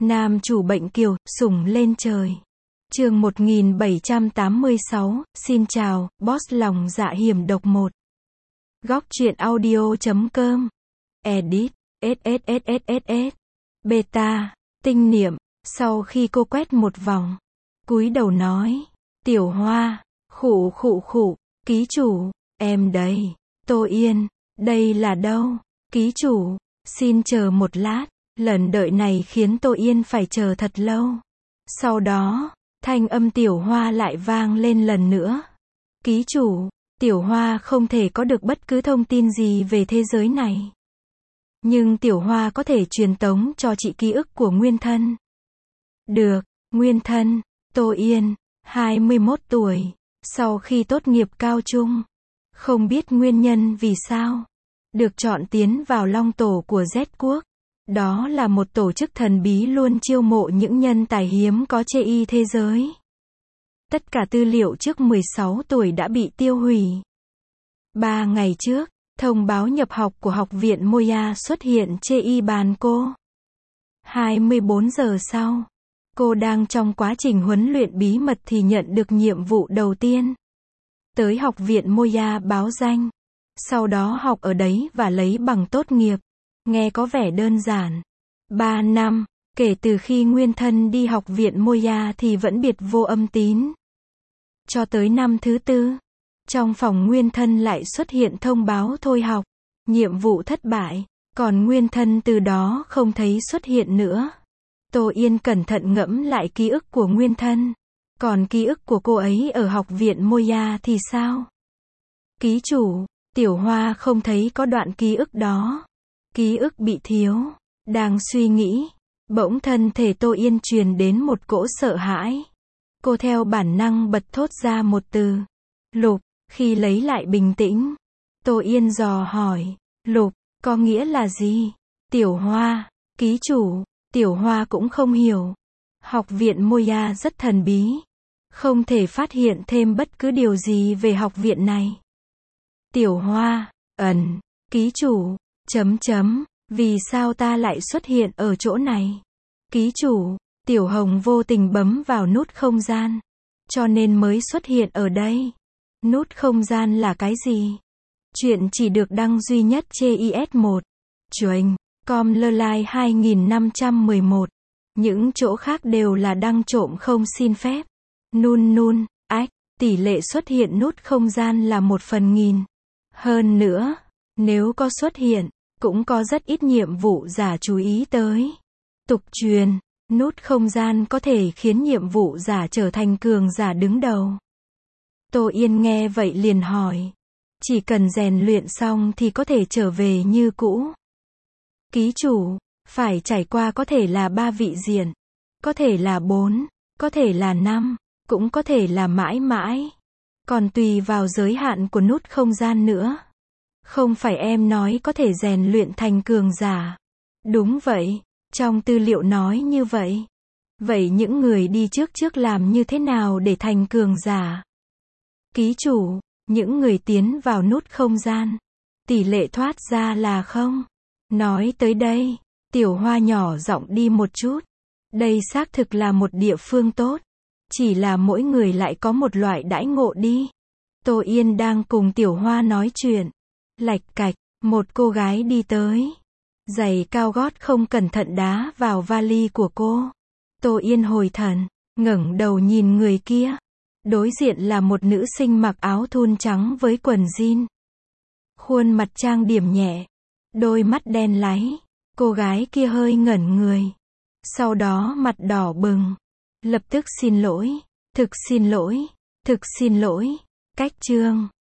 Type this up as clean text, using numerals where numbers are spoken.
Nam chủ bệnh kiều, sủng lên trời. Chương 1786, xin chào, boss lòng dạ hiểm độc 1. Góc truyện audio.com. Edit, SSSSSS. Beta, tinh niệm, sau khi cô quét một vòng, cúi đầu nói, Tiểu Hoa, khụ khụ khụ, ký chủ, em đây, Tô Yên, đây là đâu, ký chủ, xin chờ một lát. Lần đợi này khiến Tô Yên phải chờ thật lâu. Sau đó, thanh âm Tiểu Hoa lại vang lên lần nữa. Ký chủ, Tiểu Hoa không thể có được bất cứ thông tin gì về thế giới này. Nhưng Tiểu Hoa có thể truyền tống cho chị ký ức của nguyên thân. Được, nguyên thân, Tô Yên, 21 tuổi, sau khi tốt nghiệp cao trung. Không biết nguyên nhân vì sao. Được chọn tiến vào long tổ của Z quốc. Đó là một tổ chức thần bí luôn chiêu mộ những nhân tài hiếm có trên thế giới. Tất cả tư liệu trước 16 tuổi đã bị tiêu hủy. 3 ngày trước, thông báo nhập học của học viện Moya xuất hiện trên bàn cô. 24 giờ sau, cô đang trong quá trình huấn luyện bí mật thì nhận được nhiệm vụ đầu tiên. Tới học viện Moya báo danh. Sau đó học ở đấy và lấy bằng tốt nghiệp. Nghe có vẻ đơn giản. 3 năm, kể từ khi nguyên thân đi học viện Moya thì vẫn biệt vô âm tín. Cho tới năm thứ 4, trong phòng nguyên thân lại xuất hiện thông báo thôi học, nhiệm vụ thất bại, còn nguyên thân từ đó không thấy xuất hiện nữa. Tô Yên cẩn thận ngẫm lại ký ức của nguyên thân. Còn ký ức của cô ấy ở học viện Moya thì sao? Ký chủ, Tiểu Hoa không thấy có đoạn ký ức đó. Ký ức bị thiếu. Đang suy nghĩ, bỗng thân thể Tô Yên truyền đến một cỗ sợ hãi. Cô theo bản năng bật thốt ra một từ. Lục, khi lấy lại bình tĩnh. Tô Yên dò hỏi, Lục, có nghĩa là gì? Tiểu Hoa, ký chủ, Tiểu Hoa cũng không hiểu. Học viện Moya rất thần bí. Không thể phát hiện thêm bất cứ điều gì về học viện này. Tiểu Hoa, ký chủ, vì sao ta lại xuất hiện ở chỗ này? Ký chủ, Tiểu Hồng vô tình bấm vào nút không gian, cho nên mới xuất hiện ở đây. Nút không gian là cái gì? Chuyện chỉ được đăng duy nhất trên IS1. Chuyện, com.ly 2511. Những chỗ khác đều là đăng trộm không xin phép. Tỷ lệ xuất hiện nút không gian là 1/1000. Hơn nữa, nếu có xuất hiện, cũng có rất ít nhiệm vụ giả chú ý tới. Tục truyền, nút không gian có thể khiến nhiệm vụ giả trở thành cường giả đứng đầu. Tô Yên nghe vậy liền hỏi. Chỉ cần rèn luyện xong thì có thể trở về như cũ. Ký chủ, phải trải qua có thể là 3 vị diện, có thể là 4, có thể là 5, cũng có thể là mãi mãi. Còn tùy vào giới hạn của nút không gian nữa. Không phải em nói có thể rèn luyện thành cường giả. Đúng vậy, trong tư liệu nói như vậy. Vậy những người đi trước làm như thế nào để thành cường giả? Ký chủ, những người tiến vào nút không gian, tỷ lệ thoát ra là không. Nói tới đây, Tiểu Hoa nhỏ giọng đi một chút. Đây xác thực là một địa phương tốt. Chỉ là mỗi người lại có một loại đãi ngộ đi. Tô Yên đang cùng Tiểu Hoa nói chuyện. Lạch cạch, một cô gái đi tới. Giày cao gót không cẩn thận đá vào vali của cô. Tô Yên hồi thần, ngẩng đầu nhìn người kia. Đối diện là một nữ sinh mặc áo thun trắng với quần jean. Khuôn mặt trang điểm nhẹ. Đôi mắt đen láy. Cô gái kia hơi ngẩn người. Sau đó mặt đỏ bừng. Lập tức xin lỗi. Thực xin lỗi. Thực xin lỗi. Cách chương.